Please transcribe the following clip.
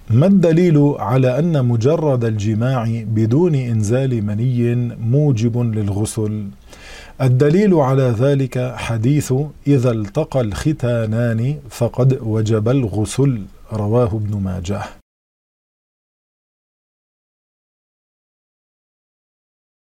ما الدليل على أن مجرد الجماع بدون إنزال مني موجب للغسل؟ الدليل على ذلك حديث إذا التقى الختانان فقد وجب الغسل، رواه ابن ماجه.